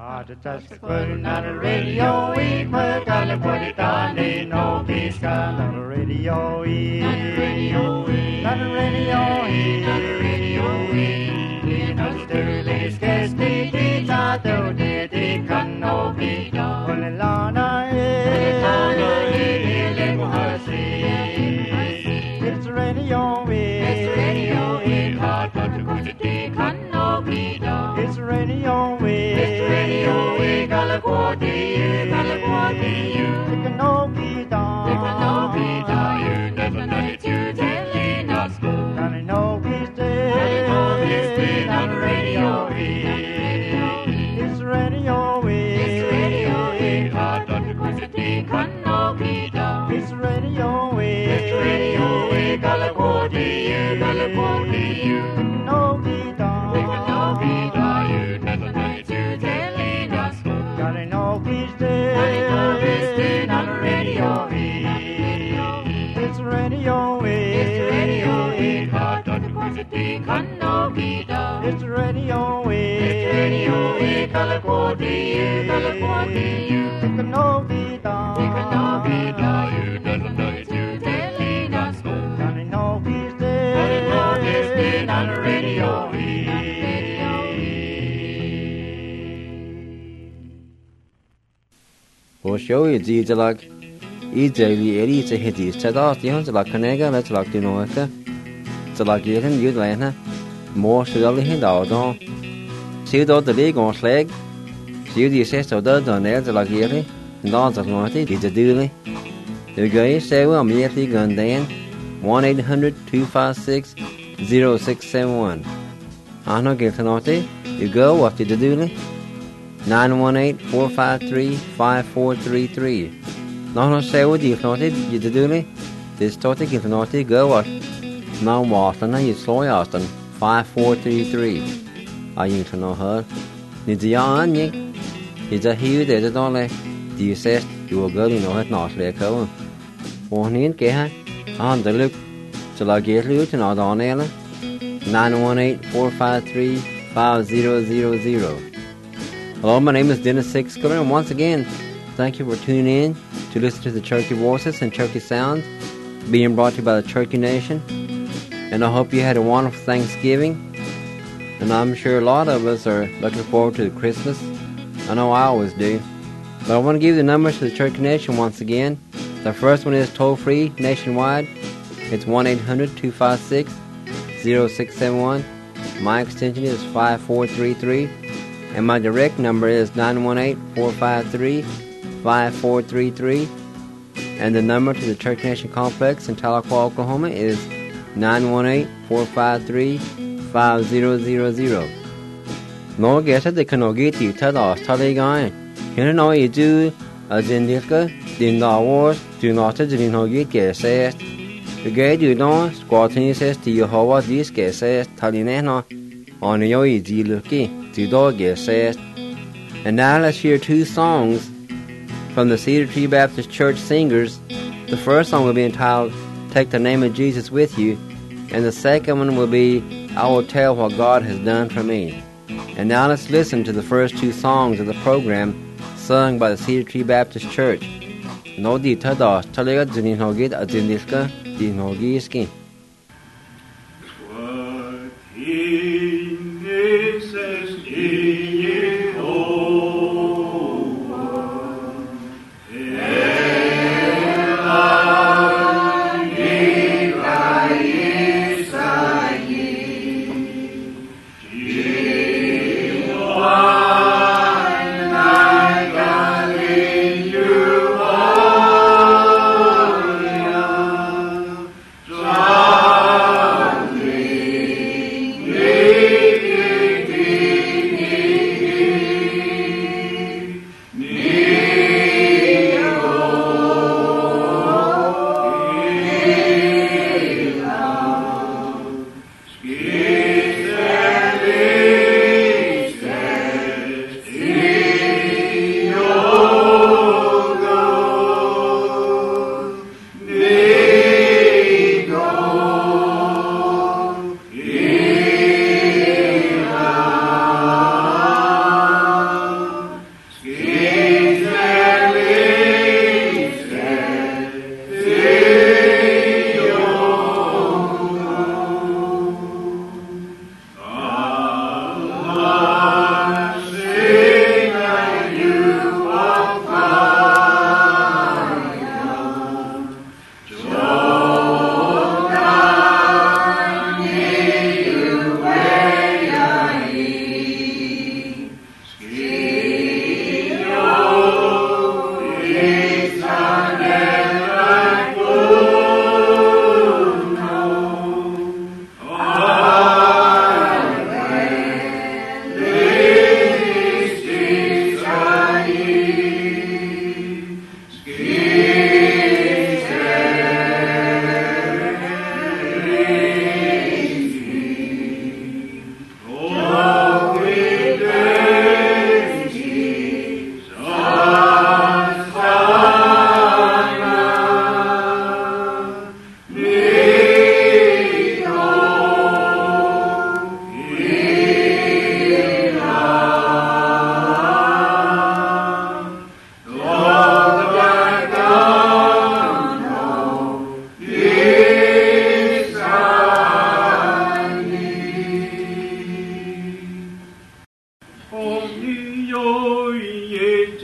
the touch the putting on the radio, we put on the put it on the no peace on the radio, on the radio, on the radio, on the radio, no sturdy scarce the guitar do the can no be done. When the lana it's radio, it's radio, hard but the quantity can no be done. It's radio, it's radio, California, California, it can no be done. It can no be done. You never know it, you telling us go. And I know he's dead, on the radio, it's radio, it's radio, hard but the quantity can no be done. It's radio, California, California, it can no be done. It can no be done. You never know it, you telling us go. God, I know he's dead, on the radio, it's radio, hard but the quantity can no be done. It's radio, California, California, it can no be done. It can no be done. You never know it, you telling us go. God, I know he's dead, on the radio. Or show you the like easily early to hit these cheddars, the ones like Canega, let's like the north. So like you can use Lana more surely hit out on. See the league on slag. See the sister does on there like yearly, and of naughty, did the duly. The guy say well immediately gun then 1-800-256-0671. I know get naughty. You go what did the duly? 918-453-5433. No say what you naughty, you the duly. This topic if naughty go what? Now Martin you slow Austin 5433. Are you to know her? Need the yarn yik? Is a huge there that only do you say you will go in or not like her? One in Keha on the look till I get you to not on Ella 918-453-5000. Hello, my name is Dennis Sixcomber, and once again, thank you for tuning in to listen to the Cherokee Voices and Cherokee Sounds being brought to you by the Cherokee Nation. And I hope you had a wonderful Thanksgiving. And I'm sure a lot of us are looking forward to Christmas. I know I always do. But I want to give you the numbers to the Cherokee Nation once again. The first one is toll-free nationwide. It's 1-800-256-0671. My extension is 5433. And my direct number is 918-453-5433. And the number to the Cherokee Nation Complex in Tahlequah, Oklahoma is 918-453-5000. No get it, they can get you to the study guy. You know you do a Zindika, the wars, do not get says. The gate you don't, squatting says to you how this get says, Talinena on your easy looky. The dog says. And now let's hear two songs from the Cedar Tree Baptist Church Singers. The first song will be entitled Take the Name of Jesus With You, and the second one will be I Will Tell What God Has Done For Me. And now let's listen to the first two songs of the program sung by the Cedar Tree Baptist Church. No di tada talaga dinin hogit adinilka din hogiski. Oh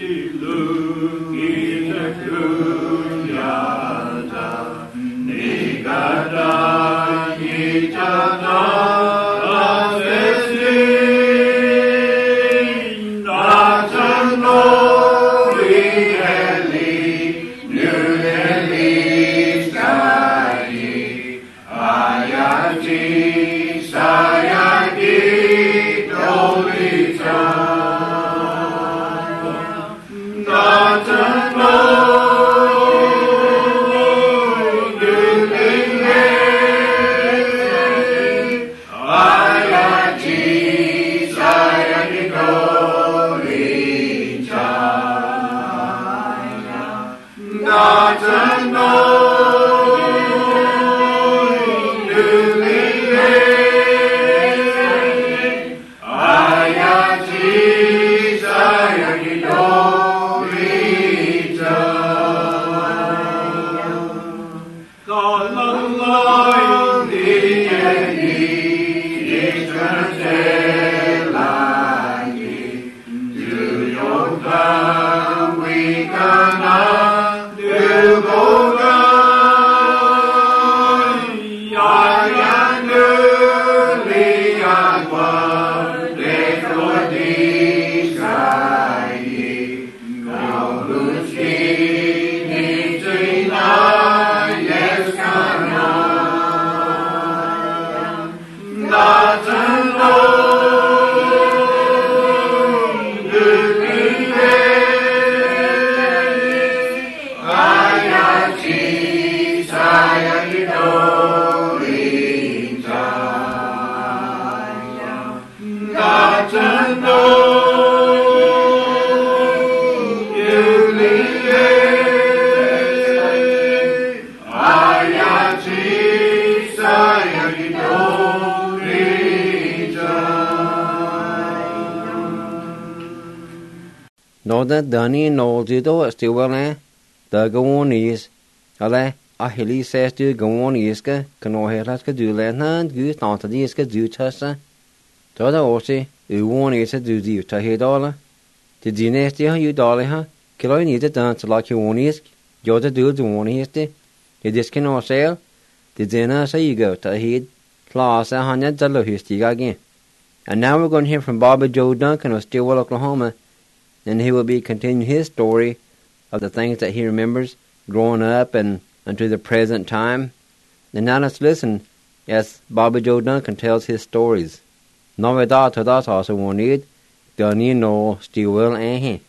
Norda Dani Noldido Stewell the Gawonies, Ale Ahili says to Gawoniska, Canoheraska do Lenand, Goose Nantadiska do Tessa. Toda Orsi, Uwonisa do the Tahidala. The Dinestia, you Daliha, Kilo need to dance like Uwonisk, Joda do the Wonisti, the Diskin or Sale, the dinner say you go Tahid, Class 100 Dalahistiga again. And now we're going to hear from Bobby Joe Duncan of Stillwell, Oklahoma. And he will be continuing his story of the things that he remembers growing up and unto the present time. And now let's listen as Bobby Joe Duncan tells his stories. Novedad to us also wanted Donnie no Stillwell and he.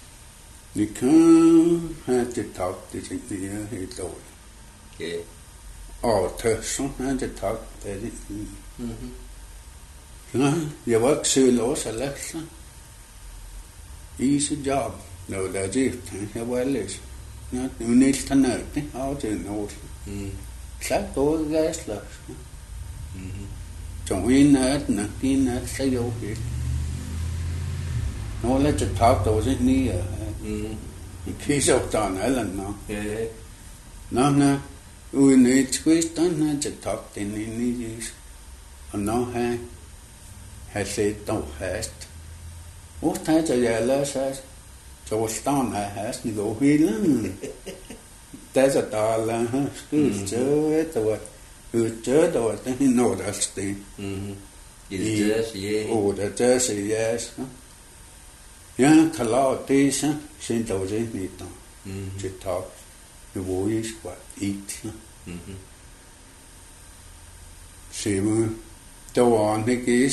You can't have to talk to the he told. Yeah. Oh, some had to talk to it. You work so low selection. Easy job. No, that's it. Well, is not you need to know how to know. Chắc tôi gas là chồng in hết nè in hết xây đâu hết nó lấy chụp tháo tôi rất ní à khi sau đó nữa lần nó nè ui này quý tán nó chụp tháo tiền này ní gì nó hay xây tàu hết út thấy cho giờ là sao cho tao này hết như đồ huy lắm thế giờ ta là cứ chơi rồi chơi rồi thế nó đã tiền đã chơi gì vậy ya kalau tí sao xin đầu gì nít đó chỉ thọ cái vui quá ít xí mà đâu anh ấy cái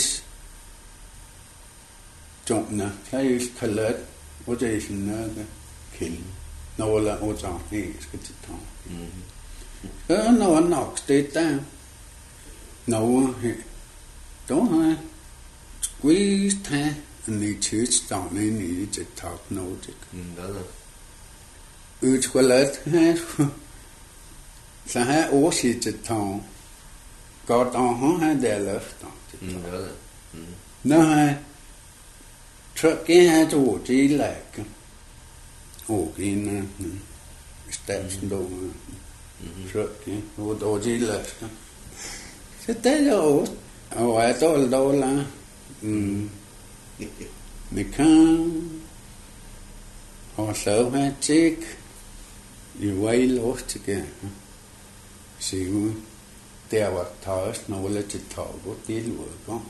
trộn nè thấy khờ lết ở đây xin nó cái nó là ở trong cái chỉ thọ nó ăn nọc tê ta nó đó ha quý tha anh chữ tao này này chỉ thọ nó chỉ đó là khờ lết ha sao ha ở chỉ thọ có tao ha để lết tao đó là nó ha cái hai chỗ chỉ là cái nè steps đồ cái đồ chỉ là cái thế đó ở chỗ đâu là mình không Og så har jeg tjek i vej luft igen. Se ud. Der var taget nogle til taget, det er jo godt.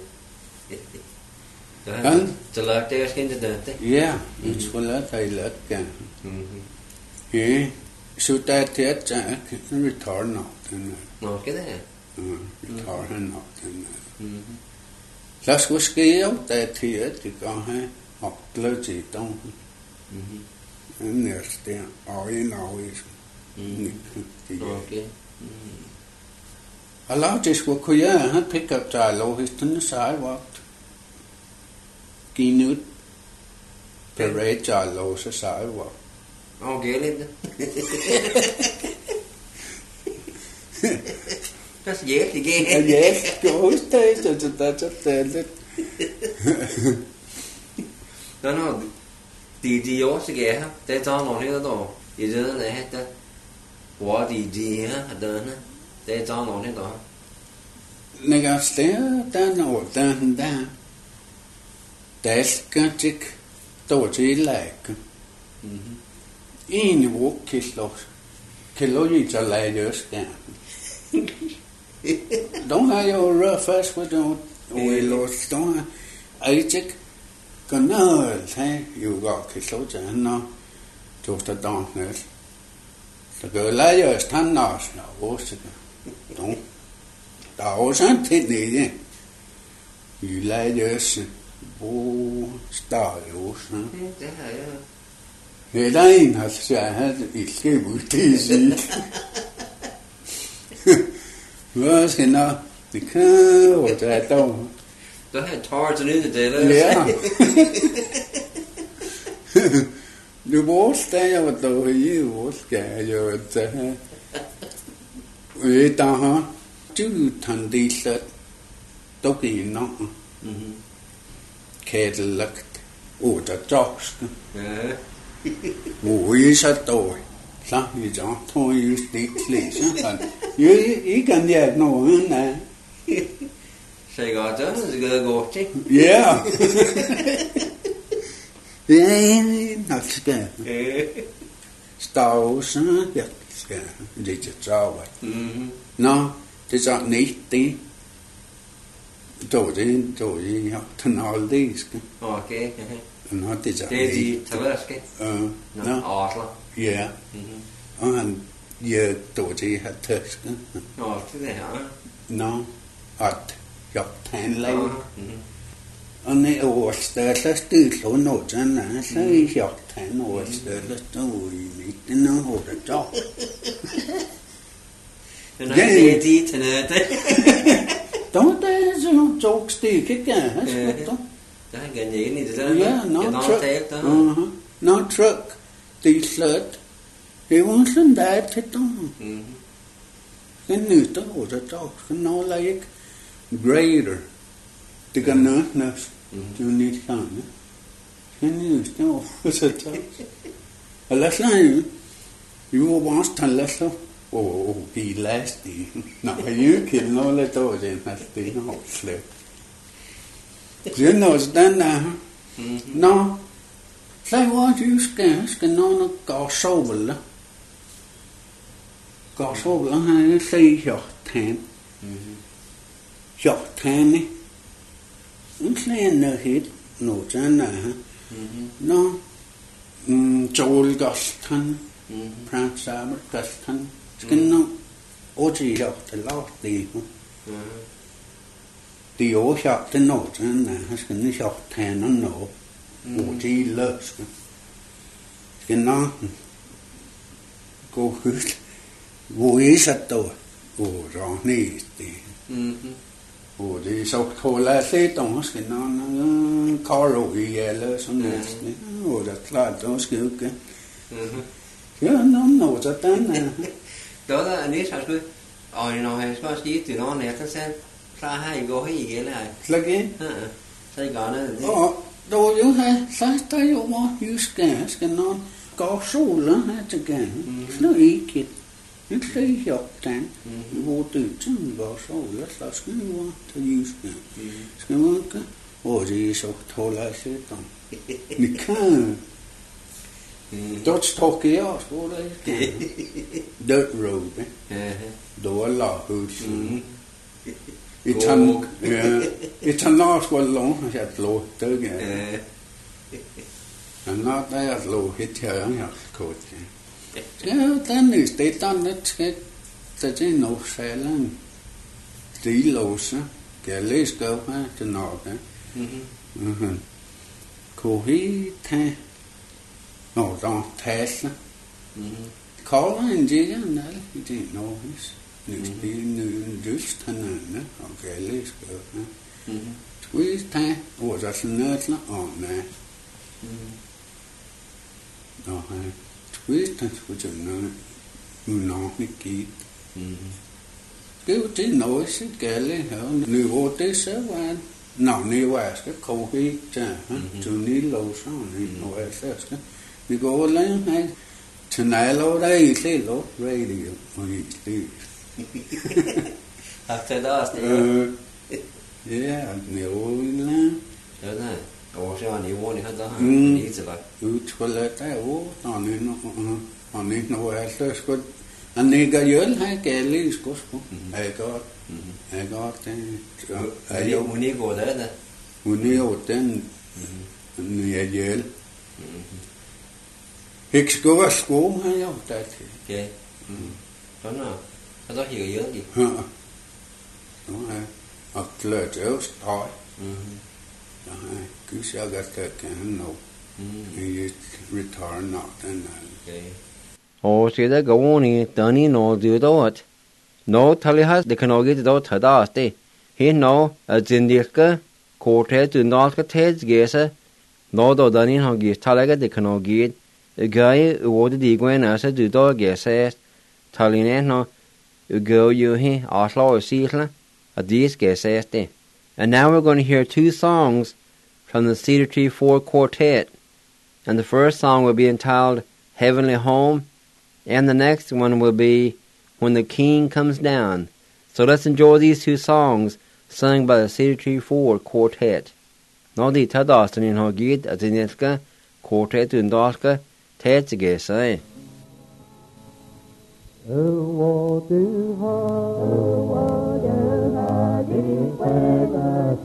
Ja. Så lagt det også ikke det. Ja, det skulle lade dig lade igen. Ja, så der er det, at vi tager nok den her. Nå, skal det her? Vi tager han nok den her. Så skulle ske jo, der er til, at det kan have oplevet til dem. Næste og en afvis. Okay. Og lav det skulle kunne jeg have pick up dialogue, hvis den er sejvagt. Giv ud. Parade dialogue, så sejvagt. Okay, lidt. Det er så jævligt igen. Ja, det er også det, så det er lidt. Nå, de år til her, det tager nogle her der. I det der heter, hvor de her, det tager nogle her der. Når steder, der er noget, der skal ikke stå til læge. En uge kan lade sig lade os gerne. De har jo rørt først på det, og i låst, de har ikke noget til, jo godt kan slå til hende, og tog der dagen. Så kan jeg lade os tanden også, og også det. Der er også en ting i det. Vi lade os bo stadig også. Det har jeg. Det er der en, der siger, at han ikke skal ud til at sige. Hvad skal nå? Det kan jo tage dog. Du har en tår til nyde det, eller? Ja. Du bor stadig, og du er jo skal jo tage. Ved der har du tandet du kan nå. Kædelagt. Og der jokske. Ja. Hvor I så dog. Så I så tror I just det klæser. I kan jeg noget, nej. Så jeg godt, det skal gå til. Ja. Ja, nok skal. Stavsen, ja, skal. Det er travlt. Nå, det er så net det. Då det, ja, tonaldisk. Okay. Nå, det er så det er de talerske. Nå, Osler. Ja. Og han, ja, då det har tøske. Nå, det her. Nå, at jeg tandlæge. Og når jeg overstøtter støtter noget, så er jeg tand overstøtter stod i midten og holder dog. Men når jeg ser de til noget, då det er sådan tog stik, ikke? Der er en enig i det der. Ja, no truck. Det er slet. Det var sådan der til dem. Den nytter og der dog. Den nåler ikke greater. Det kan nødnes. Det er lidt sådan. Den nytter og så dog. Og lad os lade. Vi var bare stille så. Og blive last i. Nå, jeg kan nå lidt over den her sten og slet. Det er noget sådan der. Nå, så var det skal nogen gå sovle. Gå sovle, har jeg set hjortan. Hjortane. En slæende helt noget sådan der. Nå, Jolgastan. Prins Albert Gastan. Skal nå, og det er det lavt det. Det er jo ikke det noget sådan der. Han skal ikke hjortan og noget. Og det er løske. Skal nå gå højt. Hvor er så dog? Og der næste det. Og det er så tål at se, der skal nå karo i alle sådan næste. Og det er klart, der skal jo ikke. Ja, noget sådan der. Đó là nếu sao cứ nó hay có gì từ nó nè nó sẽ ra hai gói gì vậy này Lagi? Sai gọi nó då ju här sakta ju må ju ska någon gå sola här till gan. Slå ikit. Det säger jag den. Hvor du sen går sola så ska ni vara till just det. Ska man inte? Och det är så tåla sig då. Ni kan. Dutch talkie oss, what is dirt road, door law hoods. It's a nice one long, I had low again. And not there low hit here, I have coat. Yeah, then is they done that, that ain't no selling. The lows, let's go to North. Could he take? No, don't test. Call and Jigan, he didn't know this. New just and okay, let's go. Squeeze time was a nut on there. No, squeeze time was a no, Nicky. Give it noise, Galley, new what they said. No, new west, cold heat, to need low sound, no west. We go along, tonight, all day, say, low radio, when you sleep. After that, yeah, the old land. Or so you want to have the needs of it. Will let that on it, no west, good. And they got your like at least, gospel. I got when you go there, when you then, near jail. Hicks go to school, I know that. Okay. Don't know. I thought you were young. Huh. A clerk else toy. Because I got that can no. He return not and okay. Oh, see that go on, Danny no do that. No, tell has the canoe do Tadaste. He no, a Zindika, quartet to not get heads guesser. No, though Danny ho gives Talaga the canoe gate. A guy who ordered the Gwen as a do dog guesses. Talline no. You go, you he, Oslo or Seattle, a these guesses. And now we're going to hear two songs from the Cedar Tree 4 Quartet. And the first song will be entitled Heavenly Home, and the next one will be When the King Comes Down. So let's enjoy these two songs sung by the Cedar Tree 4 Quartet. Nå de tar dasten in har gid at den elsker quartet undalska tätsige sig. What du har i själen,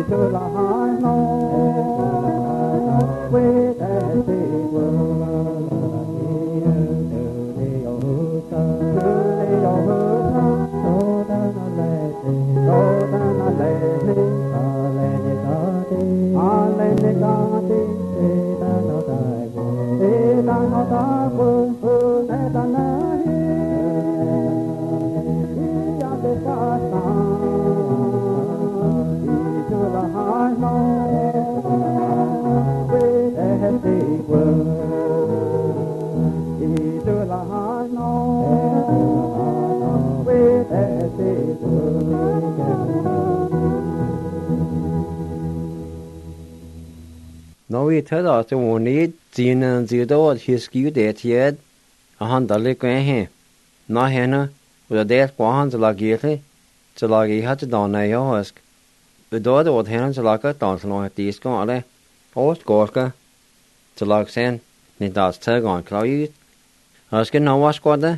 Nå vi tar da til vårnid, siden zidå at hiskiv det tid, og han dalig gøy hen. Nå henne, og det er på han til lagirlig, til lagi hatt til dana i høsk. Og da det var henne til laget dansen og et disko, eller, og skårske, til lag sen, nidals tøgånd klar ut. Høske nå var skådde,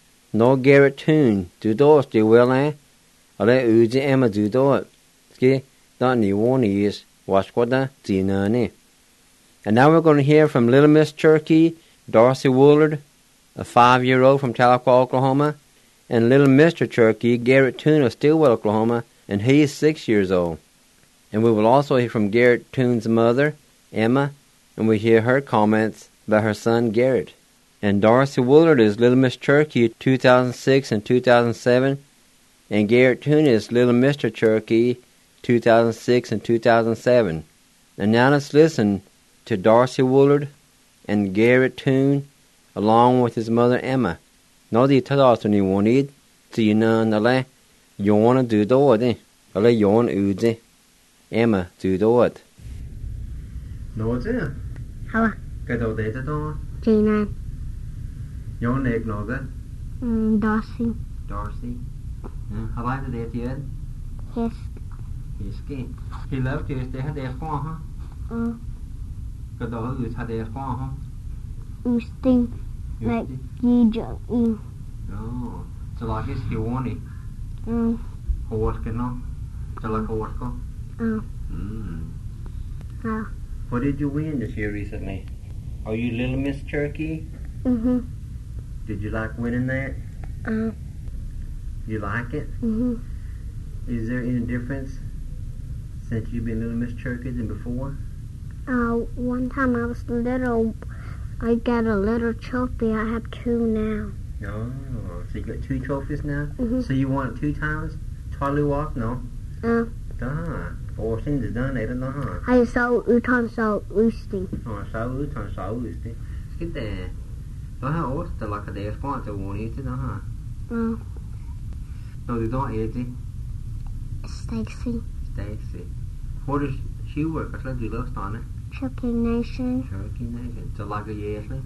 nå Garrett Tune, du da styr vel er, eller ude Emma du da, ski, da ni vårnid, var skådde, zinøni. And now we're going to hear from Little Miss Cherokee, Darcy Woolard, a 5-year-old from Tahlequah, Oklahoma, and Little Mr. Cherokee, Garrett Tune of Stillwell, Oklahoma, and he is 6 years old. And we will also hear from Garrett Tune's mother, Emma, and we hear her comments about her son, Garrett. And Darcy Woolard is Little Miss Cherokee 2006 and 2007, and Garrett Tune is Little Mr. Cherokee 2006 and 2007. And now let's listen to Darcy Woolard and Garrett Tune, along with his mother Emma. Nå de tar altså ni vånid, siden eller Jona du dåd, eller Jon ude, Emma du dåd. Nå det? Hva? Hva da det da? Gina. Jon er noe? Darcy. Darcy. Har du det til? Hiski. He loved you, det har det fra, ha? Hva da har du det fra, ha? Usting. Like Gijang. Oh, så like is hiwani. Horske no? Så like horske? What did you win this year recently? Are you Little Miss Cherokee? Mm-hmm. Did you like winning that? You like it? Mm-hmm. Is there any difference since you've been Little Miss Cherokee than before? One time I was little, I got a little trophy. I have 2 now. Oh, so you got 2 trophies now? Mm-hmm. So you won it 2 times? Totally walk, no? Årstiden det done, er det nå? Jeg sa utan sa usting. Sa usting. Skal det... Da har også det lagt det fra til å våne til, da? Nå, du da er det? Stacy. What does she work? Hva slags du løst an? Cherokee Nation. Så lager jæslig?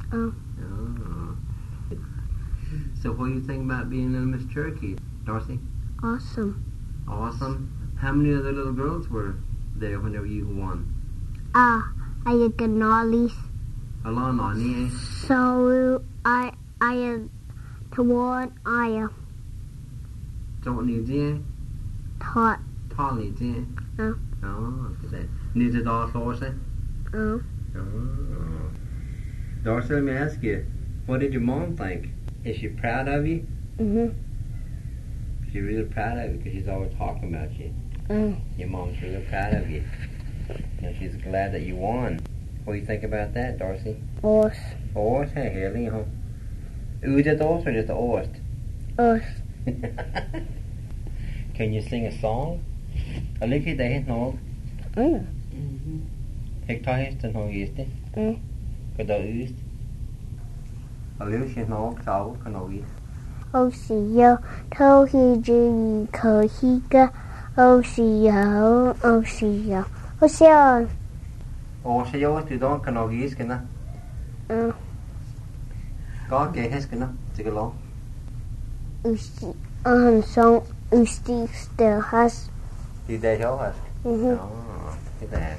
So what do you think about being Little Miss Cherokee, Darcy? Awesome. How many other little girls were there whenever you won? I had Ganali's. Along on eh? So I had toward Aya. Don't need there? Taught. Tolly there? Good day. Need it all Darcy? Darcy, let me ask you, what did your mom think? Is she proud of you? Mm-hmm. She's really proud of you because she's always talking about you. Your mom's really proud of you. And she's glad that you won. What do you think about that, Darcy? Oss. Hey, Haley, huh? Is it oss or just oss? Oss. Can you sing a song? I like it, they know. Ik tar hästen hon giste. Kada ut. Alicia no kau kanogi. Osio tohiji kohika Osio. Osio du don kanogi skena. Ga ke heskena tigalo. Usti song Usti still has. Did they show us? Oh, look at that.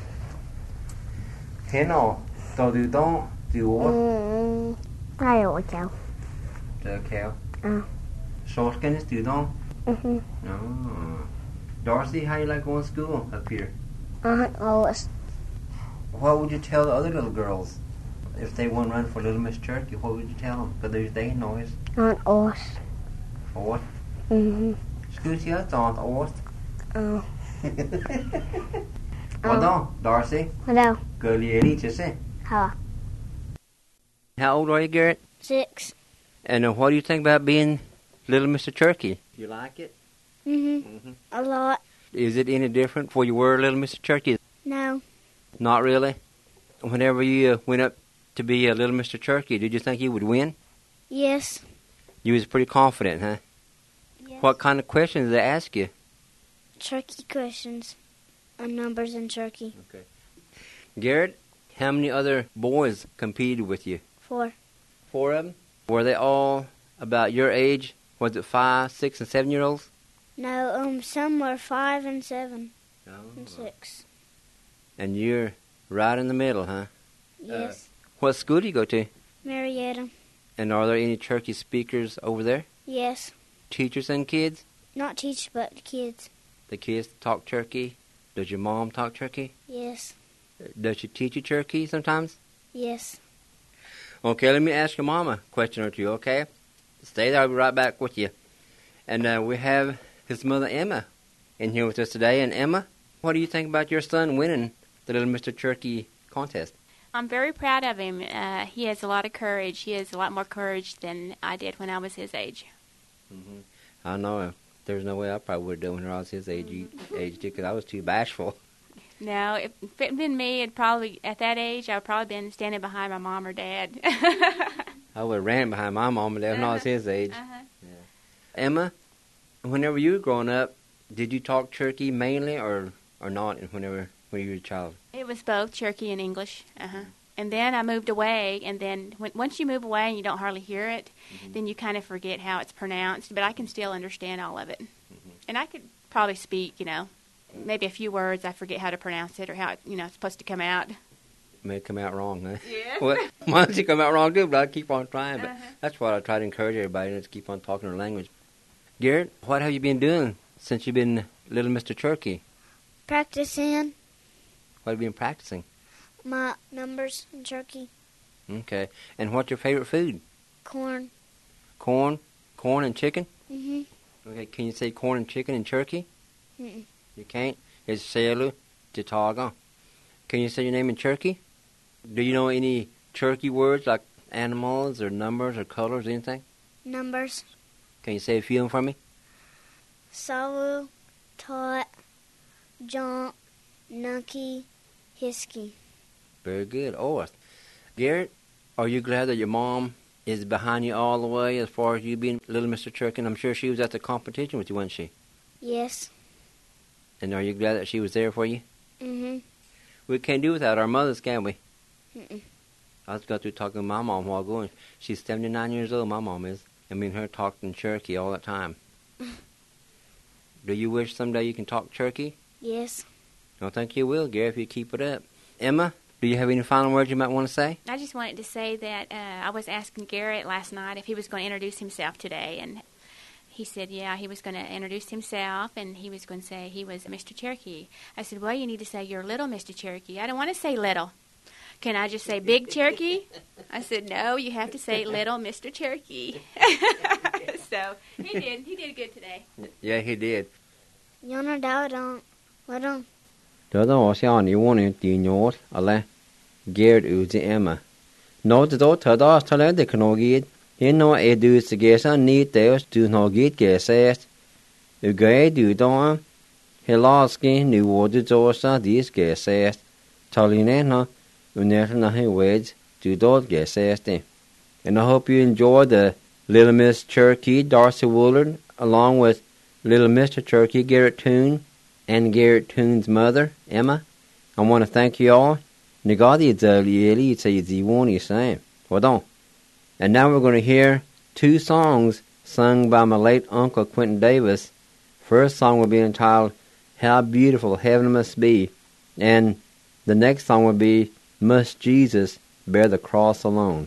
Heno, so du don't do what? I don't know. The cow? Sauceguns, du don't? Mm-hmm. Oh. Darcy, how you like going to school up here? Aunt Lois. What would you tell the other little girls if they want to run for Little Miss Turkey? What would you tell them? Because they know it. Aunt Lois. What? Excuse you, it's Aunt Ost. Oh. Well done, Darcy. Hello. Good lady, just say. Hello. How old are you, Garrett? 6. And what do you think about being Little Mr. Turkey? You like it? A lot. Is it any different before you were Little Mr. Turkey? No. Not really? Whenever you went up to be a Little Mr. Turkey, did you think you would win? Yes. You was pretty confident, huh? Yes. What kind of questions did they ask you? Turkey questions on numbers in turkey. Okay. Garrett, how many other boys competed with you? 4. 4 of them? Were they all about your age? Was it 5, 6, and 7-year-olds? No, some were 5 and 7 and 6. And you're right in the middle, huh? Yes. What school do you go to? Marietta. And are there any turkey speakers over there? Yes. Teachers and kids? Not teachers, but kids. The kids talk turkey? Does your mom talk turkey? Yes. Does she teach you turkey sometimes? Yes. Okay, let me ask your mama a question or two, okay? Stay there, I'll be right back with you. And we have his mother, Emma, in here with us today. And Emma, what do you think about your son winning the Little Mr. Turkey contest? I'm very proud of him. He has a lot of courage. He has a lot more courage than I did when I was his age. I know. There's no way I probably would have done when I was his age too, because I was too bashful. No, if it had been me, at that age, I would probably been standing behind my mom or dad. I would have ran behind my mom and dad when I was his age. Yeah. Emma, whenever you were growing up, did you talk turkey mainly or not when you were a child? It was both turkey and English. And then I moved away, and then once you move away and you don't hardly hear it, then you kind of forget how it's pronounced, but I can still understand all of it. And I could probably speak, maybe a few words. I forget how to pronounce it or how it's supposed to come out. It may come out wrong, huh? Yeah. Well, mine should come out wrong too, but I keep on trying. But that's why I try to encourage everybody to keep on talking their language. Garrett, what have you been doing since you've been Little Mr. Turkey? Practicing What have you been practicing? my numbers in turkey. Okay. And what's your favorite food? Corn. Corn? Corn and chicken? Mm-hmm. Okay, can you say corn and chicken in turkey? Mm-mm. You can't? It's Selu Titaga. Can you say your name in turkey? Do you know any turkey words like animals or numbers or colors, anything? Numbers. Can you say a few of them for me? Sawu, Tot, Jump, Nucky, Hisky. Very good. Oh, Garrett, are you glad that your mom is behind you all the way as far as you being Little Mr. Turkey? And I'm sure she was at the competition with you, wasn't she? Yes. And are you glad that she was there for you? Mm-hmm. We can't do without our mothers, can we? Mm-mm. I was got through talking to my mom a while ago, and she's 79 years old, my mom is. And me and her talked in Cherokee all the time. Do you wish someday you can talk Cherokee? Yes. I think you will, Gary, if you keep it up. Emma, do you have any final words you might want to say? I just wanted to say that I was asking Garrett last night if he was going to introduce himself today, and he said, yeah, he was going to introduce himself, and he was going to say he was Mr. Cherokee. I said, well, you need to say you're little Mr. Cherokee. I don't want to say little. Can I just say Big Cherokee? I said, no, you have to say little Mr. Cherokee. So he did good today. Yeah, he did. Yana Dowdon. What on? Đó đó sẽ anh yêu anh tiền nhốt, ale Garrett uzi Emma. Nó đó thở đó thở lên để khno gid. Hiện nó edu sigesa ni teos du nó gid geses. Ugay du đó. Helaski nu wodu dosa dis geses. Taline no uner na he weds du dot geses. And I hope you enjoy the Little Miss Cherokee Darcy Woolard along with Little Mr. Cherokee Garrett Toon and Garrett Toon's mother, Emma. I want to thank you all. And now we're going to hear 2 songs sung by my late Uncle Quentin Davis. First song will be entitled How Beautiful Heaven Must Be. And the next song will be Must Jesus Bear the Cross Alone.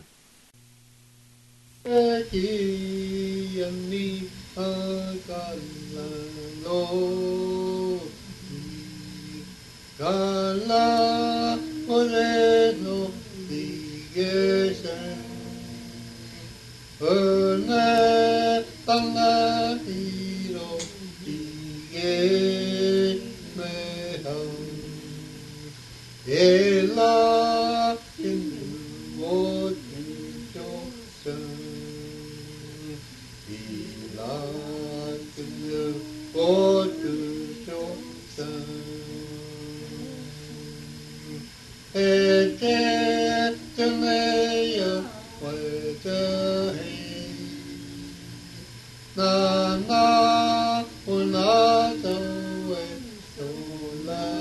Lord Gala Moreno Digesen Erne Tana Hiro Dige Meham Ela Hindu Motin Josen Ela Hindu Motin Josen Ete Teneya Wetahi Na Unata Wetola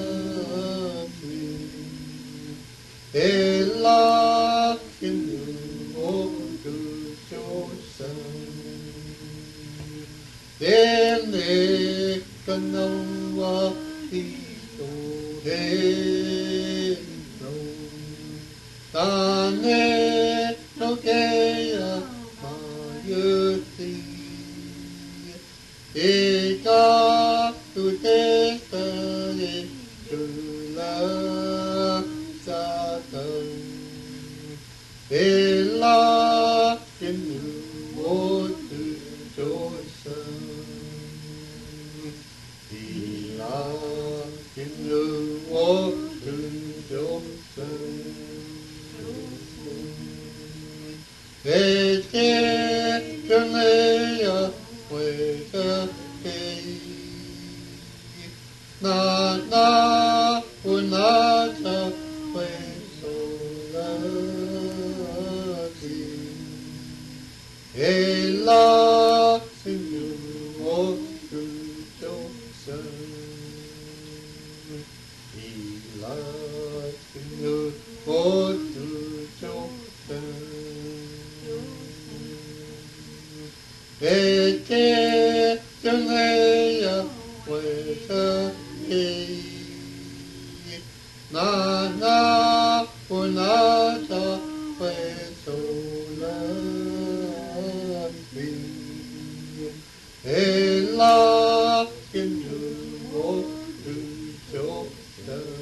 Ela Kindu Odu Josan Dene Kanawa Hito He Tane no Kea Mayuti Eka Tuteka Tula Satan Ela Kinu Otu Josan Ela Kinu Otu Josan Ete Kanea Weta Kei Na Unata Wesolati Ela Sinu Otu Josan Ela Sinu Otu Josan Ete Teneya Weta Kei Na Unata Wesolati Ela Kindu Otu Josan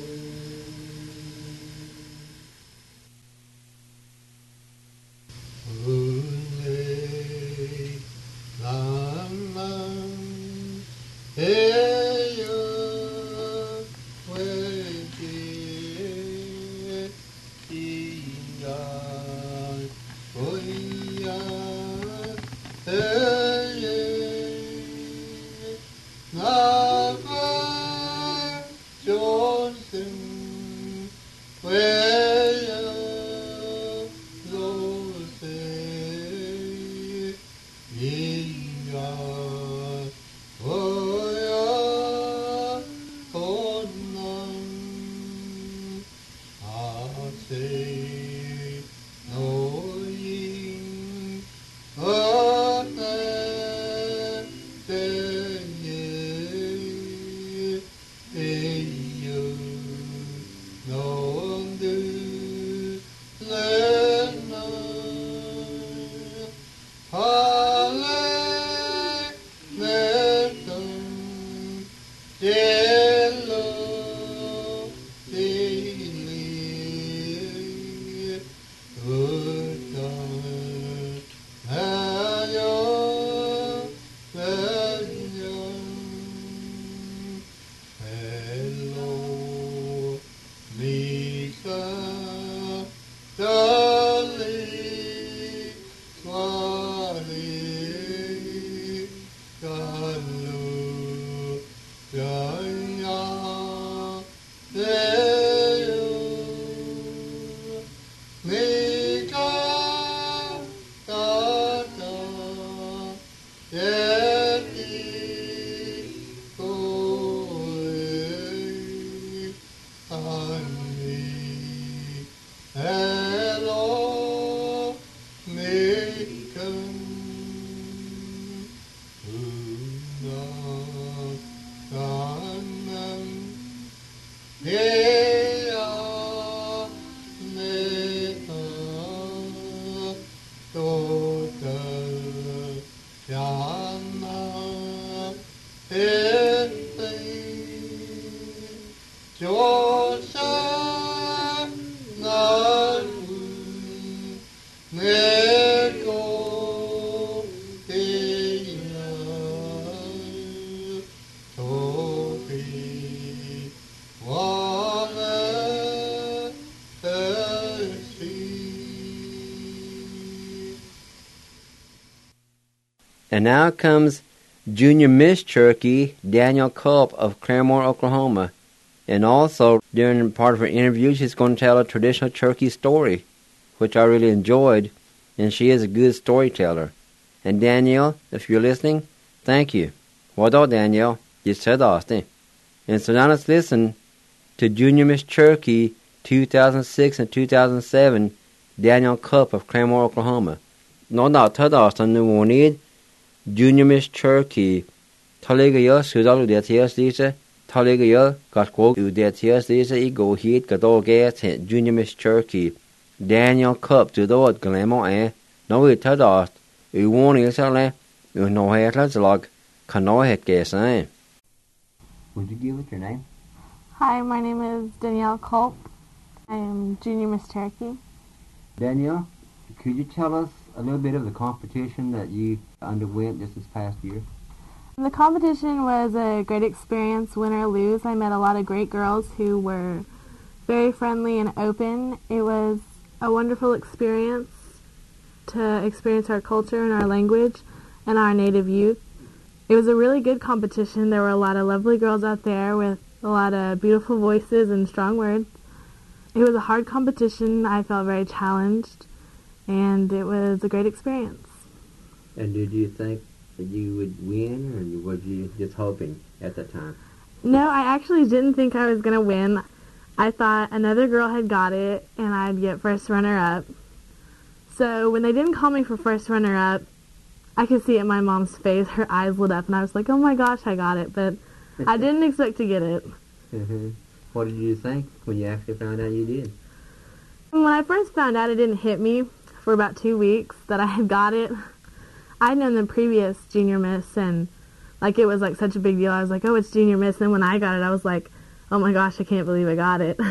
And now comes Junior Miss Cherokee, Danielle Culp of Claremore, Oklahoma. And also, during part of her interview, she's going to tell a traditional Cherokee story, which I really enjoyed, and she is a good storyteller. And Danielle, if you're listening, thank you. Well, Danielle, you said Austin. And so now let's listen to Junior Miss Cherokee 2006 and 2007, Danielle Culp of Claremore, Oklahoma. No, not to Austin, no need. Junior Miss Cherokee, Taligaya, Sudal, Detias Lisa, Taligaya, got quote, Detias Lisa, Ego Heat, Gadol Junior Miss Cherokee, Danielle Culp, to the old Glamo, no, it to Aust, you won't answer, you know, headless log, canoe head guess, Would you give it your name? Hi, my name is Danielle Culp. I am Junior Miss Cherokee. Danielle, could you tell us a little bit of the competition that you underwent just this past year? The competition was a great experience, win or lose. I met a lot of great girls who were very friendly and open. It was a wonderful experience to experience our culture and our language and our native youth. It was a really good competition. There were a lot of lovely girls out there with a lot of beautiful voices and strong words. It was a hard competition. I felt very challenged, and it was a great experience. And did you think that you would win, or was you just hoping at that time? No, I actually didn't think I was going to win. I thought another girl had got it, and I'd get first runner-up. So when they didn't call me for first runner-up, I could see it in my mom's face. Her eyes lit up, and I was like, oh my gosh, I got it. But I didn't expect to get it. Mm-hmm. What did you think when you actually found out you did? When I first found out, it didn't hit me for about 2 weeks that I had got it. I'd known the previous Junior Miss, and it was such a big deal. I was like, oh, it's Junior Miss. And when I got it, I was like, oh my gosh, I can't believe I got it.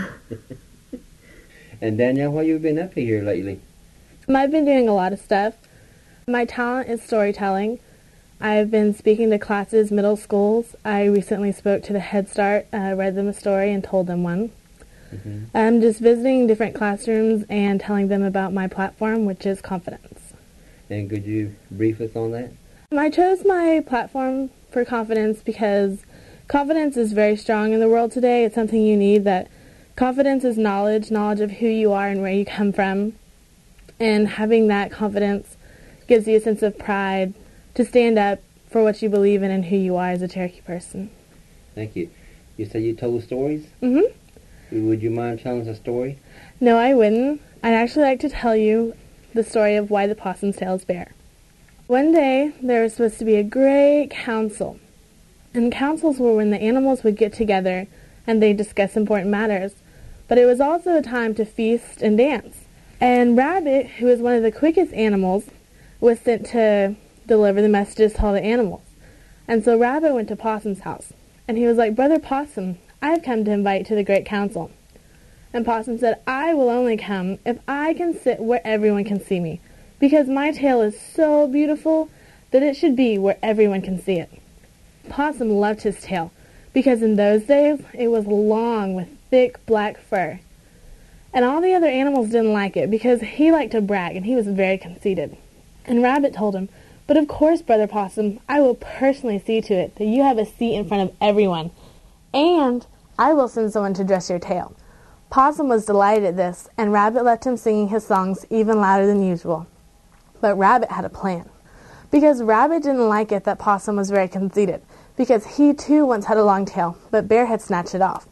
And Danielle, what you been up to here lately? I've been doing a lot of stuff. My talent is storytelling. I've been speaking to classes, middle schools. I recently spoke to the Head Start, read them a story and told them one. Mm-hmm. I'm just visiting different classrooms and telling them about my platform, which is confidence. And could you brief us on that? I chose my platform for confidence because confidence is very strong in the world today. It's something you need. That confidence is knowledge of who you are and where you come from. And having that confidence gives you a sense of pride to stand up for what you believe in and who you are as a Cherokee person. Thank you. You said you told stories? Mm-hmm. Would you mind telling us a story? No, I wouldn't. I'd actually like to tell you the story of why the possum's tail is bare. One day, there was supposed to be a great council. And councils were when the animals would get together and they'd discuss important matters. But it was also a time to feast and dance. And Rabbit, who was one of the quickest animals, was sent to deliver the messages to all the animals. And so Rabbit went to Possum's house. And he was like, Brother Possum, I've come to invite you to the great council. And Possum said, I will only come if I can sit where everyone can see me, because my tail is so beautiful that it should be where everyone can see it. Possum loved his tail, because in those days it was long with thick black fur. And all the other animals didn't like it, because he liked to brag, and he was very conceited. And Rabbit told him, But of course, Brother Possum, I will personally see to it that you have a seat in front of everyone, and I will send someone to dress your tail. Possum was delighted at this, and Rabbit left him singing his songs even louder than usual. But Rabbit had a plan, because Rabbit didn't like it that Possum was very conceited, because he too once had a long tail, but Bear had snatched it off.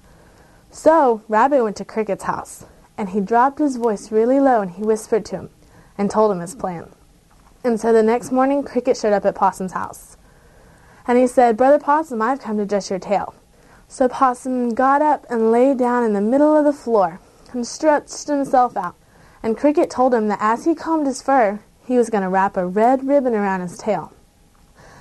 So Rabbit went to Cricket's house, and he dropped his voice really low, and he whispered to him, and told him his plan. And so the next morning, Cricket showed up at Possum's house. And he said, Brother Possum, I've come to dress your tail. So Possum got up and lay down in the middle of the floor and stretched himself out. And Cricket told him that as he combed his fur, he was going to wrap a red ribbon around his tail.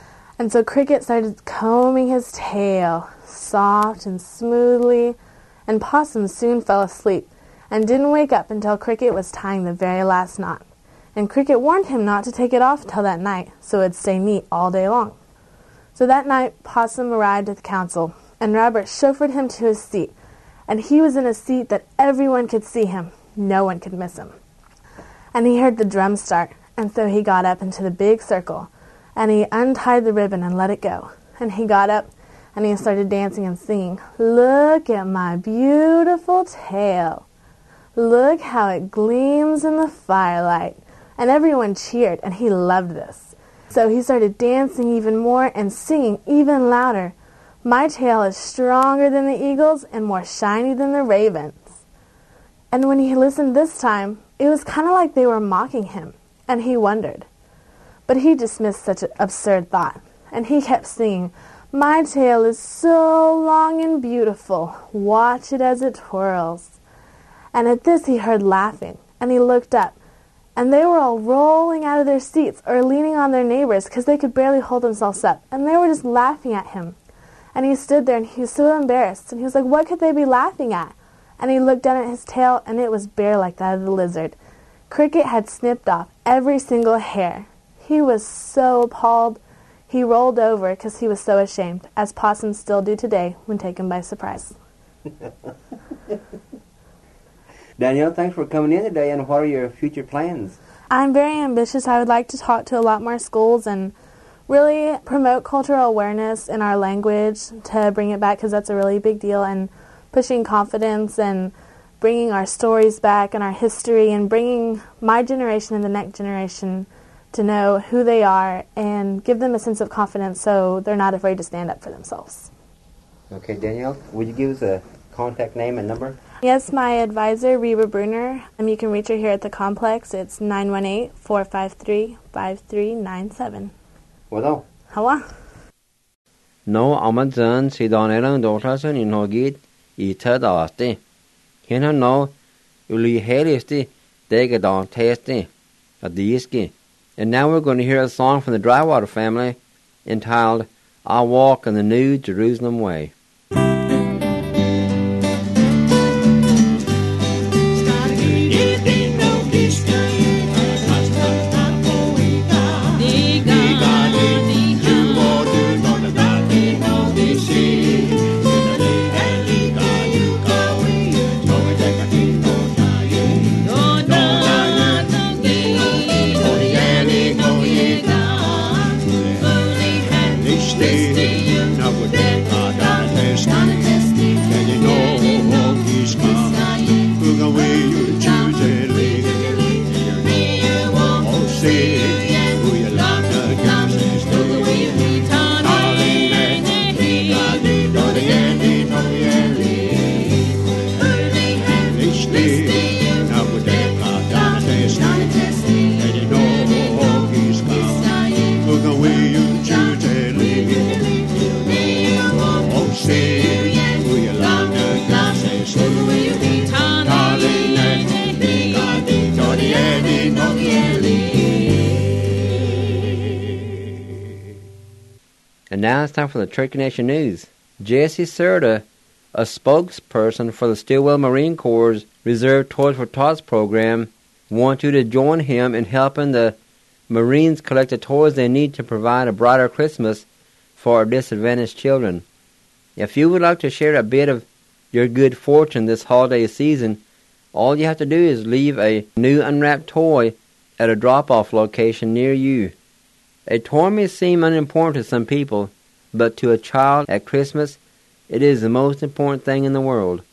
And so Cricket started combing his tail, soft and smoothly, and Possum soon fell asleep and didn't wake up until Cricket was tying the very last knot. And Cricket warned him not to take it off till that night, so it'd stay neat all day long. So that night, Possum arrived at the council, and Rabbit chauffeured him to his seat, and he was in a seat that everyone could see him. No one could miss him. And he heard the drum start, and so he got up into the big circle, and he untied the ribbon and let it go. And he got up, and he started dancing and singing, "Look at my beautiful tail. Look how it gleams in the firelight." And everyone cheered, and he loved this. So he started dancing even more and singing even louder. "My tail is stronger than the eagle's and more shiny than the raven's." And when he listened this time, it was kind of like they were mocking him, and he wondered. But he dismissed such an absurd thought, and he kept singing, "My tail is so long and beautiful. Watch it as it twirls." And at this he heard laughing, and he looked up, and they were all rolling out of their seats or leaning on their neighbors because they could barely hold themselves up, and they were just laughing at him. And he stood there, and he was so embarrassed, and he was like, what could they be laughing at? And he looked down at his tail, and it was bare like that of the lizard. Cricket had snipped off every single hair. He was so appalled, he rolled over because he was so ashamed, as possums still do today when taken by surprise. Danielle, thanks for coming in today, and what are your future plans? I'm very ambitious. I would like to talk to a lot more schools and really promote cultural awareness in our language to bring it back, because that's a really big deal, and pushing confidence and bringing our stories back and our history and bringing my generation and the next generation to know who they are and give them a sense of confidence so they're not afraid to stand up for themselves. Okay, Danielle, would you give us a contact name and number? Yes, my advisor, Reba Bruner. You can reach her here at the complex. It's 918-453-5397. Well, Hawa. No, Amazon, si Danielle Dortason in Hogit, Ted Asti. Hina no, Uli Helisti, Degadon Testi, Adiski. And now we're going to hear a song from the Drywater family entitled, "I Walk in the New Jerusalem Way." And now it's time for the Cherokee Nation News. Jesse Serta, a spokesperson for the Stilwell Marine Corps' Reserve Toys for Tots program, wants you to join him in helping the Marines collect the toys they need to provide a brighter Christmas for our disadvantaged children. If you would like to share a bit of your good fortune this holiday season, all you have to do is leave a new unwrapped toy at a drop-off location near you. A toy may seem unimportant to some people, but to a child at Christmas, it is the most important thing in the world.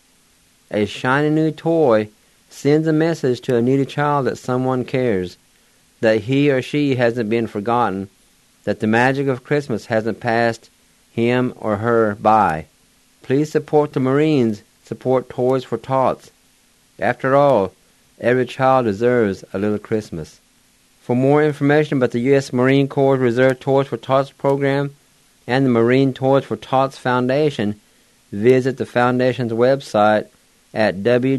A shiny new toy sends a message to a needy child that someone cares, that he or she hasn't been forgotten, that the magic of Christmas hasn't passed him or her by. Please support the Marines, support Toys for Tots. After all, every child deserves a little Christmas. For more information about the U.S. Marine Corps Reserve Toys for Tots program and the Marine Toys for Tots Foundation, visit the Foundation's website at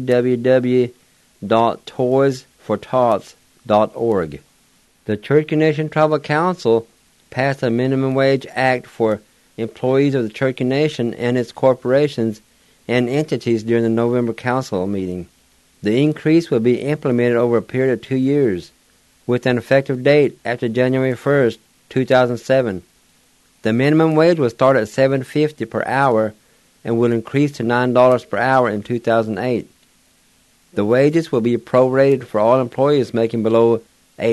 www.toysfortots.org. The Cherokee Nation Tribal Council passed a minimum wage act for employees of the Cherokee Nation and its corporations and entities during the November Council meeting. The increase will be implemented over a period of 2 years, with an effective date after January 1st, 2007. The minimum wage will start at $7.50 per hour and will increase to $9 per hour in 2008. The wages will be prorated for all employees making below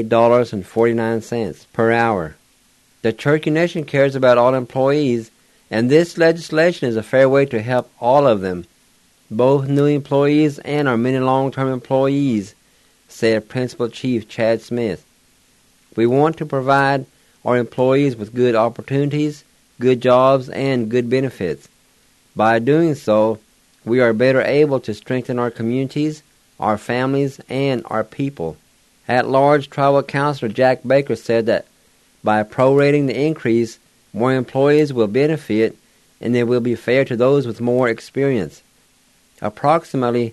$8.49 per hour. The Cherokee Nation cares about all employees, and this legislation is a fair way to help all of them, both new employees and our many long-term employees, said Principal Chief Chad Smith. We want to provide our employees with good opportunities, good jobs, and good benefits. By doing so, we are better able to strengthen our communities, our families, and our people. At-large Tribal Councilor Jack Baker said that by prorating the increase, more employees will benefit and it will be fair to those with more experience. Approximately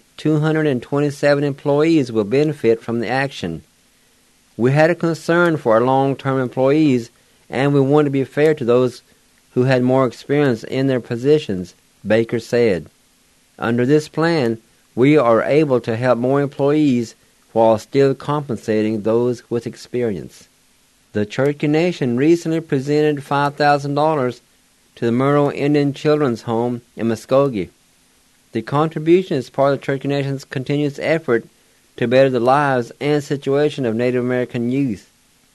227 employees will benefit from the action. We had a concern for our long-term employees, and we want to be fair to those who had more experience in their positions, Baker said. Under this plan, we are able to help more employees while still compensating those with experience. The Cherokee Nation recently presented $5,000 to the Murrow Indian Children's Home in Muskogee. The contribution is part of the Cherokee Nation's continuous effort to better the lives and situation of Native American youth.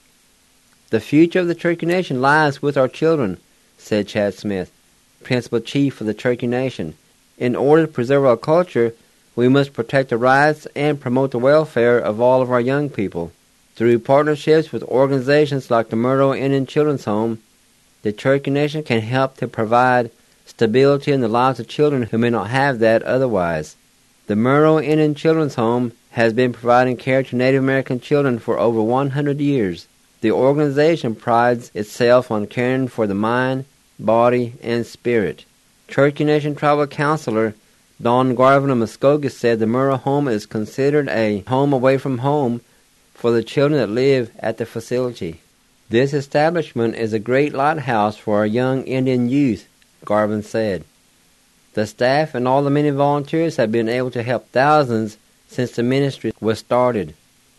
The future of the Cherokee Nation lies with our children, said Chad Smith, Principal Chief of the Cherokee Nation. In order to preserve our culture, we must protect the rights and promote the welfare of all of our young people. Through partnerships with organizations like the Murrow Indian Children's Home, the Cherokee Nation can help to provide stability in the lives of children who may not have that otherwise. The Murrow Indian Children's Home has been providing care to Native American children for over 100 years. The organization prides itself on caring for the mind, body, and spirit. Cherokee Nation Tribal Counselor Don Garvin of Muskogee said the Murrow Home is considered a home away from home for the children that live at the facility. This establishment is a great lighthouse for our young Indian youth, Garvin said. The staff and all the many volunteers have been able to help thousands since the ministry was started.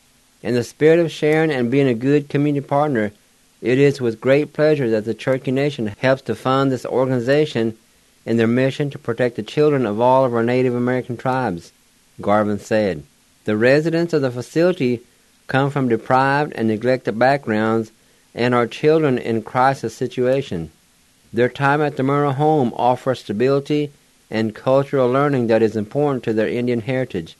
In the spirit of sharing and being a good community partner, it is with great pleasure that the Cherokee Nation helps to fund this organization in their mission to protect the children of all of our Native American tribes, Garvin said. The residents of the facility come from deprived and neglected backgrounds and are children in crisis situations. Their time at the Murrow Home offers stability and cultural learning that is important to their Indian heritage.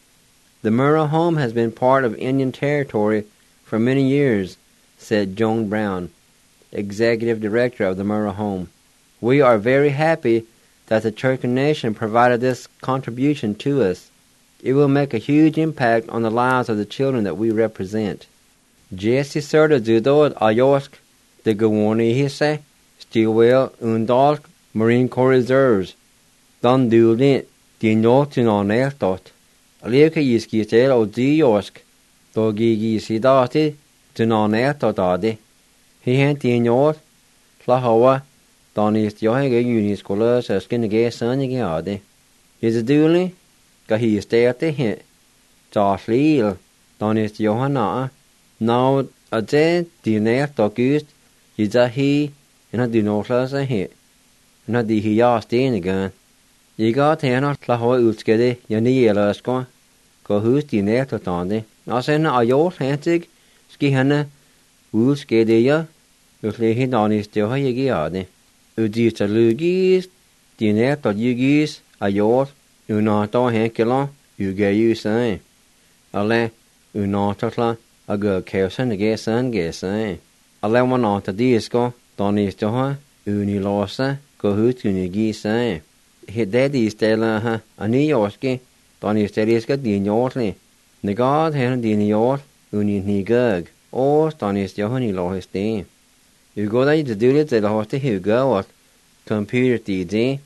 The Murrow Home has been part of Indian territory for many years, said Joan Brown, Executive Director of the Murrow Home. We are very happy that the Cherokee Nation provided this contribution to us. It will make a huge impact on the lives of the children that we represent. Jesse Serta Zudod Ayosk, the Gawani Hisse, Stilwell Undalk, Marine Corps Reserves, Don Dulin, Dinoltin on Ertot, Aleka Yiskitel o Diosk, Dogi Yisidati, Dinon Ertotadi. He hent Dinot, Flahoa, Donis Johaga Uniscolas, Skinagay Sanigadi. Is a Dulin? Gahi sterte hit. Josh Leel, Donis Johanna. Now a day, Diner Dogust, Yizahi, and a Dinotlas a hit. And a Dihia stain again. You got Hannah Flahoa Ulskede, Yaniela Sco, go who's Diner to Tondi. I send a yol hantig, ski Hannah, Ulskedia, Ulehi Donis Johagiadi. Udis a Lugis, Diner to Yugis, a yol. Unato Hankelon, Ugayu Sain. Ale, Unatla, a good Kelson, a Gessan, Gessan. Ale one on the disco, Donis Joha, Unilosa, go hoot Unigi Sain. Hit daddy Stella, a New Yorkie, Donis Tedisca, Dinotli. The God had Dinot, Uni Gug, or Donis Johani Lohis Day. You go there to do it at the host who go at computer DD.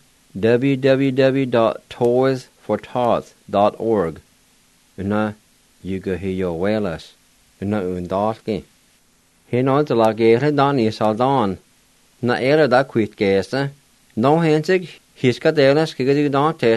www.toysfortots.org. Una yuga hiyo welas. Una undalki. Hinon de la gere dan is al dan. Na era da quit gesa. No hensig Hiska dela skal du dantet.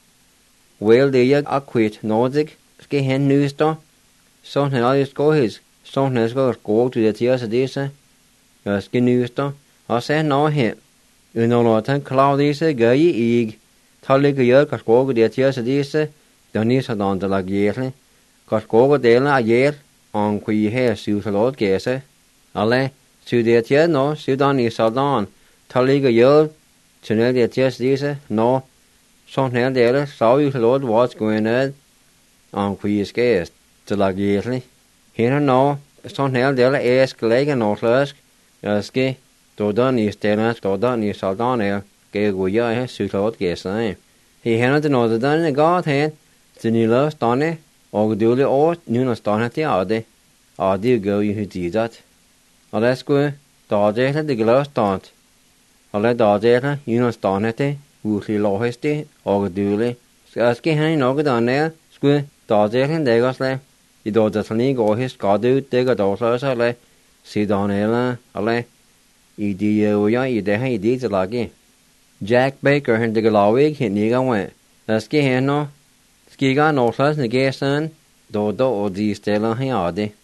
Well det jeg akkurat nordik skal hen nyster. Så han aldrig skohis. Så han skal gå til det til sig disse. Jeg skal nyster. Og så nå her. Unolotan Claudise gøy ig. Tallige jeg kan gå det til sig disse. Den er sådan der lagerlig. Kan gå dela af jer. On kui her syvsalot gæse. Alle. Så det til nå. Sådan i sådan. Tallige jeg. Tunnel det til sig disse. Nå. Sådan her dele. Så jo salot what's going on. On kui skæst. Til lagerlig. Her nå. Sådan her dele æsk lægge nå slask. Jeg skal. Dodan i stedet, dodan i saldan er. Gæg ud jeg her syvsalot gæse. He hænder til noget den er godt hen. Til nye stande. Og dårlig år, nu stande til Ade. Ade går i hydidat. Og lad skulle, da det glæder stand. Og lad da nu stande til, virkelig lovheste, og dårlig. Skal han i noget der nær, skulle, da det dækker slag. I dag der sådan ikke går her skade ud, dækker dårlig sig, eller sidan eller i de øjer i det her i det til lage. Jack Baker, han dækker lavig, hen ikke af. Lad skal han nå. Skiga norslags negesen, dodo og de stiller her af det.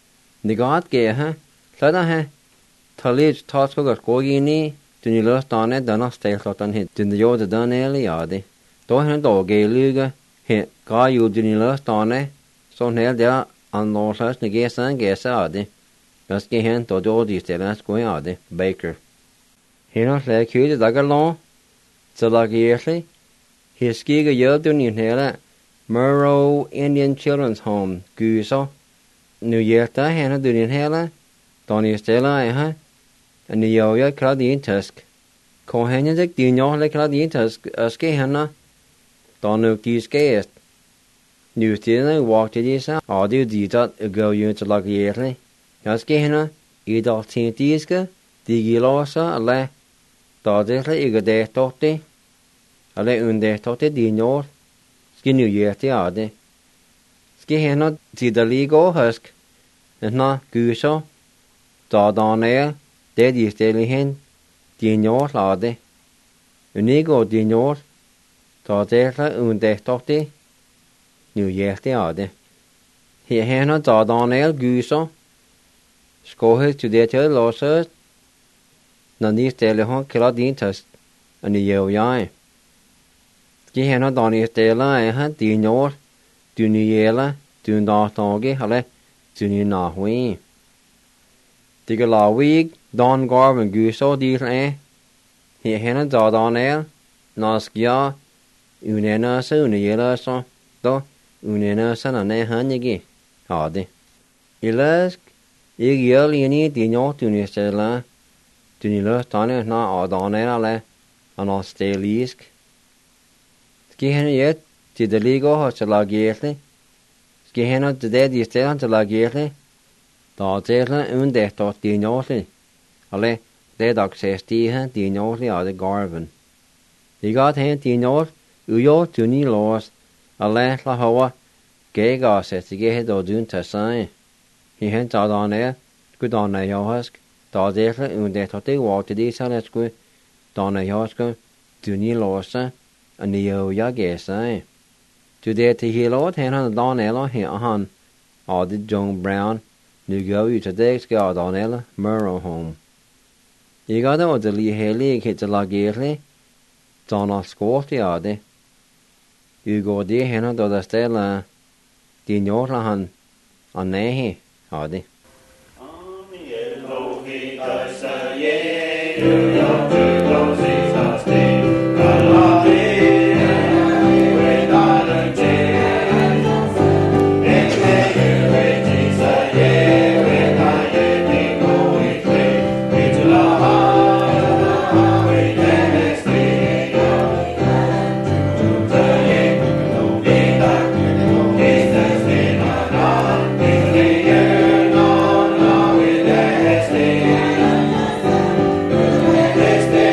Negat geha, lada ha, talij tasko gat gogini, duni løstane denne stelslåten hit, duni jode den eli af det. Då han dog gelyge, he, ga jo duni løstane, så hel der an norslags negesen gesa af det. Jeg skal hen, dodo og de stiller sko af det, Baker. Hena slag kyde dagalon, så lagierli, he skiga hjælp duni hele, Murrow Indian Children's Home, Guso. Nu hjælpte hende du din hele. Donnie stiller af her. Og nu gjør jeg klart i en tæsk. Kom hende til din jordle klart i en tæsk. Og ske hende. Da nu de skæst. Nu stillende walkte de sig. Og det er dit at gå jo til lage hjælpe. Jeg ske hende. I dag til diske. De gilder sig. Eller. Da det ikke det torte. Eller under torte din jord. Skal nu hjerte af det. Skal hende til der lige gå husk. Nå, gyser. Da er det de stille hen. Din jord af det. Unik og din jord. Da det under det. Nu hjerte af det. Her hende da gyser. Skåhed til det til låset. Når de stille hun klar din test. Og nu gjør jeg. Skal hende da ni stille af din jord. Du nyele, du natoge, eller du nahui. Det kan lavig, dan garven gyso dir af. Her hende da naskia, unenase, unelase, da unenase na hanjegi. Ha det. Ilask, ikke gjør lige din jord, du nystelle. Du nyløstane na adanel, eller anastelisk. Skal hende jet, til det ligger hos til lagerte. Skal hende til det de steder til lagerte. Da tæller under din jordlig. Eller det der ses stiger din jordlig af det garven. Det godt hen din jord, ujord til ny lås. Eller la hova, gæger sig til gæhet og dun til sig. I hen tager der ned, skulle der ned johask. Da tæller under det var til de selv skulle. Da ned johask, du ny låse. Og nu jeg gæser. Til det til hele året han Donella her han. Og det John Brown. Nu går vi til det skal Donella Murrow home. Jeg gør det og det lige heldig ikke til lagere. Donald skåret jeg det. Jeg går det hen da der stiller. De njorler han. Og næhe af det. Este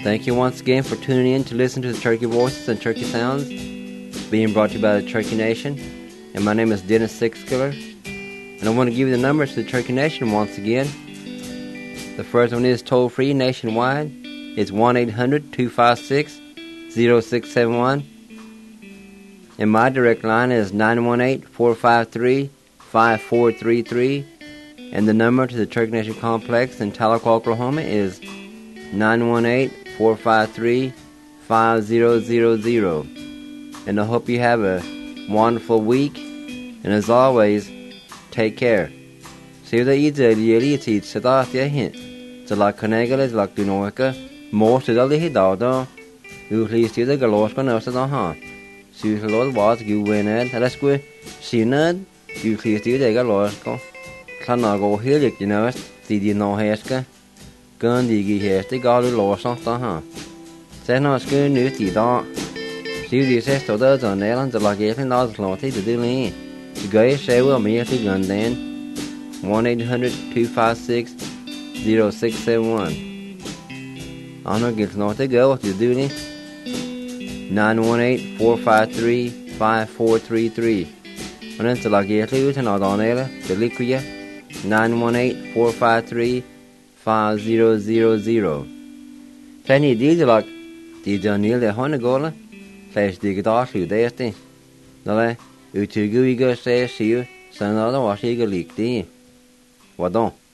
Thank you once again for tuning in to listen to the Turkey Voices and Turkey Sounds, being brought to you by the Turkey Nation. And my name is Dennis Sixkiller. And I want to give you the numbers to the Turkey Nation once again. The first one is toll-free nationwide. It's 1-800-256-0671. And my direct line is 918-453-5433. And the number to the Turkey Nation Complex in Tahlequah, Oklahoma is 918-453-5000. And I hope you have a wonderful week. And as always, take care. See the either the Sada hint. The la Conegal like Dunoica, most of the Hidado, you please see the Galosco nurse on her. See the Lord was you win it, let's go. See none, you please see the Galosco. Can I go here, you know, see the no hairska. Gun diggy hair, the Galu lost on her. Send us good news, the dog. See the sisters on the island, the like 18 naughty to do me. The guy say will me at the gun then. 1-800-256-0671. Honor gets north to go. What you do ni? 918-453-5433. When it's like you to not on air, the liquid 918-453-5000. Penny did like the Daniel the Honegola. Flash the guitar through there. No, you two go say see you. Sen other was eager leak. What don't?